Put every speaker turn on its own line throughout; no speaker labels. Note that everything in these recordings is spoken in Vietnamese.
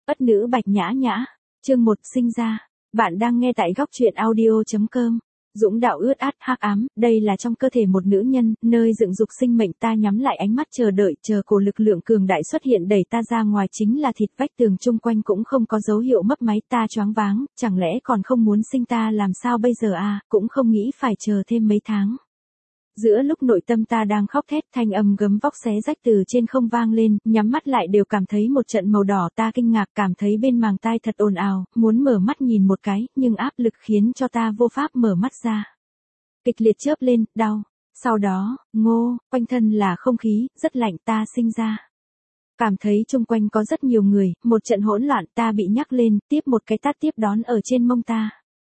Ất nữ Bạch Nhã Nhã, chương 1 sinh ra. Bạn đang nghe tại góc truyện audio.com. Dũng đạo ướt át hắc ám, đây là trong cơ thể một nữ nhân, nơi dựng dục sinh mệnh ta nhắm lại ánh mắt chờ đợi, chờ cổ lực lượng cường đại xuất hiện đẩy ta ra ngoài chính là thịt vách tường chung quanh cũng không có dấu hiệu mấp máy ta choáng váng, chẳng lẽ còn không muốn sinh ta làm sao bây giờ à, cũng không nghĩ phải chờ thêm mấy tháng. Giữa lúc nội tâm ta đang khóc thét thanh âm gấm vóc xé rách từ trên không vang lên, nhắm mắt lại đều cảm thấy một trận màu đỏ ta kinh ngạc cảm thấy bên màng tai thật ồn ào, muốn mở mắt nhìn một cái, nhưng áp lực khiến cho ta vô pháp mở mắt ra. Kịch liệt chớp lên, đau. Sau đó, quanh thân là không khí, rất lạnh ta sinh ra. Cảm thấy chung quanh có rất nhiều người, một trận hỗn loạn ta bị nhắc lên, tiếp một cái tát tiếp đón ở trên mông ta.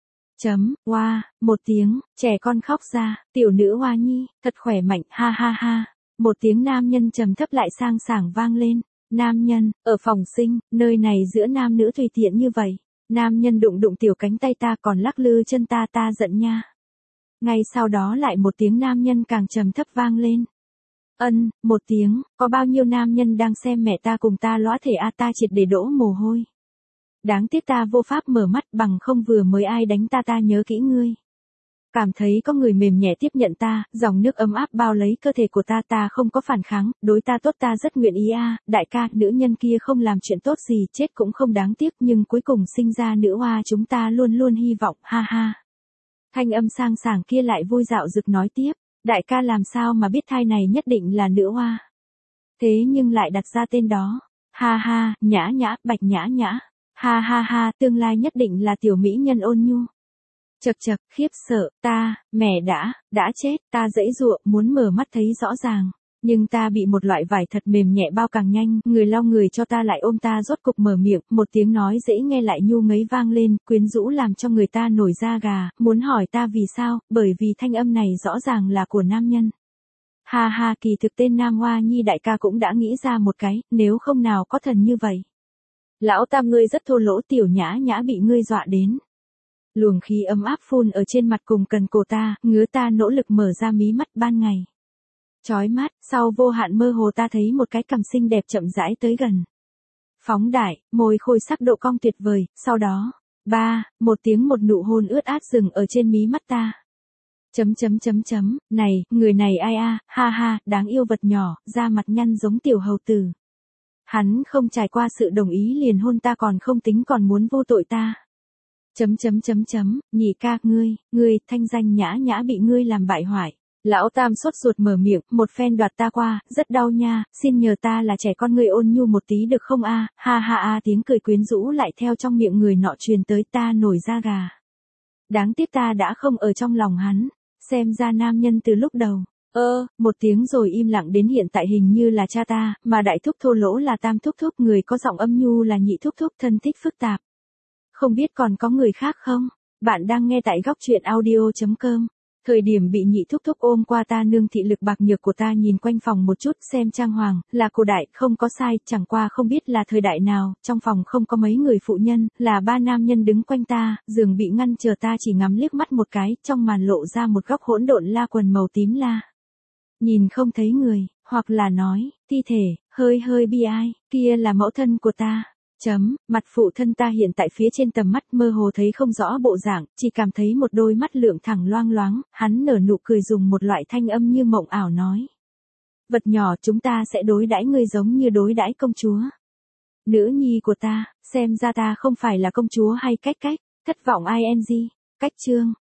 Một tiếng, trẻ con khóc ra, tiểu nữ Hoa Nhi, thật khỏe mạnh, ha ha ha. Một tiếng nam nhân trầm thấp lại sang sảng vang lên. Nam nhân, ở phòng sinh, nơi này giữa nam nữ tùy tiện như vậy. Nam nhân đụng đụng tiểu cánh tay ta còn lắc lư chân ta giận nha. Ngay sau đó lại một tiếng nam nhân càng trầm thấp vang lên. Một tiếng, có bao nhiêu nam nhân đang xem mẹ ta cùng ta lõa thể ta triệt để đổ mồ hôi. Đáng tiếc ta vô pháp mở mắt bằng không vừa mới ai đánh ta nhớ kỹ ngươi. Cảm thấy có người mềm nhẹ tiếp nhận ta, dòng nước ấm áp bao lấy cơ thể của ta không có phản kháng, đối ta tốt ta rất nguyện ý đại ca, nữ nhân kia không làm chuyện tốt gì, chết cũng không đáng tiếc nhưng cuối cùng sinh ra nữ hoa chúng ta luôn luôn hy vọng, ha ha. Thanh âm sang sảng kia lại vui dạo rực nói tiếp, đại ca làm sao mà biết thai này nhất định là nữ hoa. Thế nhưng lại đặt ra tên đó, ha ha, Nhã Nhã, Bạch Nhã Nhã. Ha ha ha, tương lai nhất định là tiểu mỹ nhân ôn nhu. Chậc, khiếp sợ, mẹ đã chết, ta giãy giụa, muốn mở mắt thấy rõ ràng. Nhưng ta bị một loại vải thật mềm nhẹ bao càng nhanh, người lau người cho ta lại ôm ta rốt cục mở miệng, một tiếng nói dễ nghe lại nhu ngấy vang lên, quyến rũ làm cho người ta nổi da gà, muốn hỏi ta vì sao, bởi vì thanh âm này rõ ràng là của nam nhân. Ha ha, kỳ thực tên Nam Hoa Nhi đại ca cũng đã nghĩ ra một cái, nếu không nào có thần như vậy. Lão Tam ngươi rất thô lỗ, tiểu Nhã Nhã bị ngươi dọa đến. Luồng khí ấm áp phun ở trên mặt cùng cần cổ ta, ngứa ta nỗ lực mở ra mí mắt ban ngày. Chói mắt, sau vô hạn mơ hồ ta thấy một cái cằm xinh đẹp chậm rãi tới gần. Phóng đại, môi khôi sắc độ cong tuyệt vời, sau đó, một tiếng một nụ hôn ướt át dừng ở trên mí mắt ta. Này, người này ai ha ha, đáng yêu vật nhỏ, da mặt nhăn giống tiểu hầu tử. Hắn không trải qua sự đồng ý liền hôn ta còn không tính còn muốn vô tội ta. Nhị ca ngươi, thanh danh Nhã Nhã bị ngươi làm bại hoại. Lão Tam sốt ruột mở miệng, một phen đoạt ta qua, rất đau nha, xin nhờ ta là trẻ con ngươi ôn nhu một tí được không ha ha tiếng cười quyến rũ lại theo trong miệng người nọ truyền tới ta nổi da gà. Đáng tiếc ta đã không ở trong lòng hắn, xem ra nam nhân từ lúc đầu. Một tiếng rồi im lặng đến hiện tại hình như là cha ta, mà đại thúc thô lỗ là Tam thúc thúc, người có giọng âm nhu là Nhị thúc thúc, thân thích phức tạp. Không biết còn có người khác không? Bạn đang nghe tại góc truyện audio.com. Thời điểm bị Nhị thúc thúc ôm qua ta nương thị lực bạc nhược của ta nhìn quanh phòng một chút xem trang hoàng, là cổ đại, không có sai, chẳng qua không biết là thời đại nào, trong phòng không có mấy người phụ nhân, là 3 nam nhân đứng quanh ta, giường bị ngăn chờ ta chỉ ngắm liếc mắt một cái, trong màn lộ ra một góc hỗn độn la quần màu tím la. Nhìn không thấy người, hoặc là nói, thi thể, hơi bi ai, kia là mẫu thân của ta. Mặt phụ thân ta hiện tại phía trên tầm mắt mơ hồ thấy không rõ bộ dạng, chỉ cảm thấy một đôi mắt lượng thẳng loang loáng, hắn nở nụ cười dùng một loại thanh âm như mộng ảo nói. Vật nhỏ chúng ta sẽ đối đãi ngươi giống như đối đãi công chúa. Nữ nhi của ta, xem ra ta không phải là công chúa hay cách, thất vọng ing, cách chương.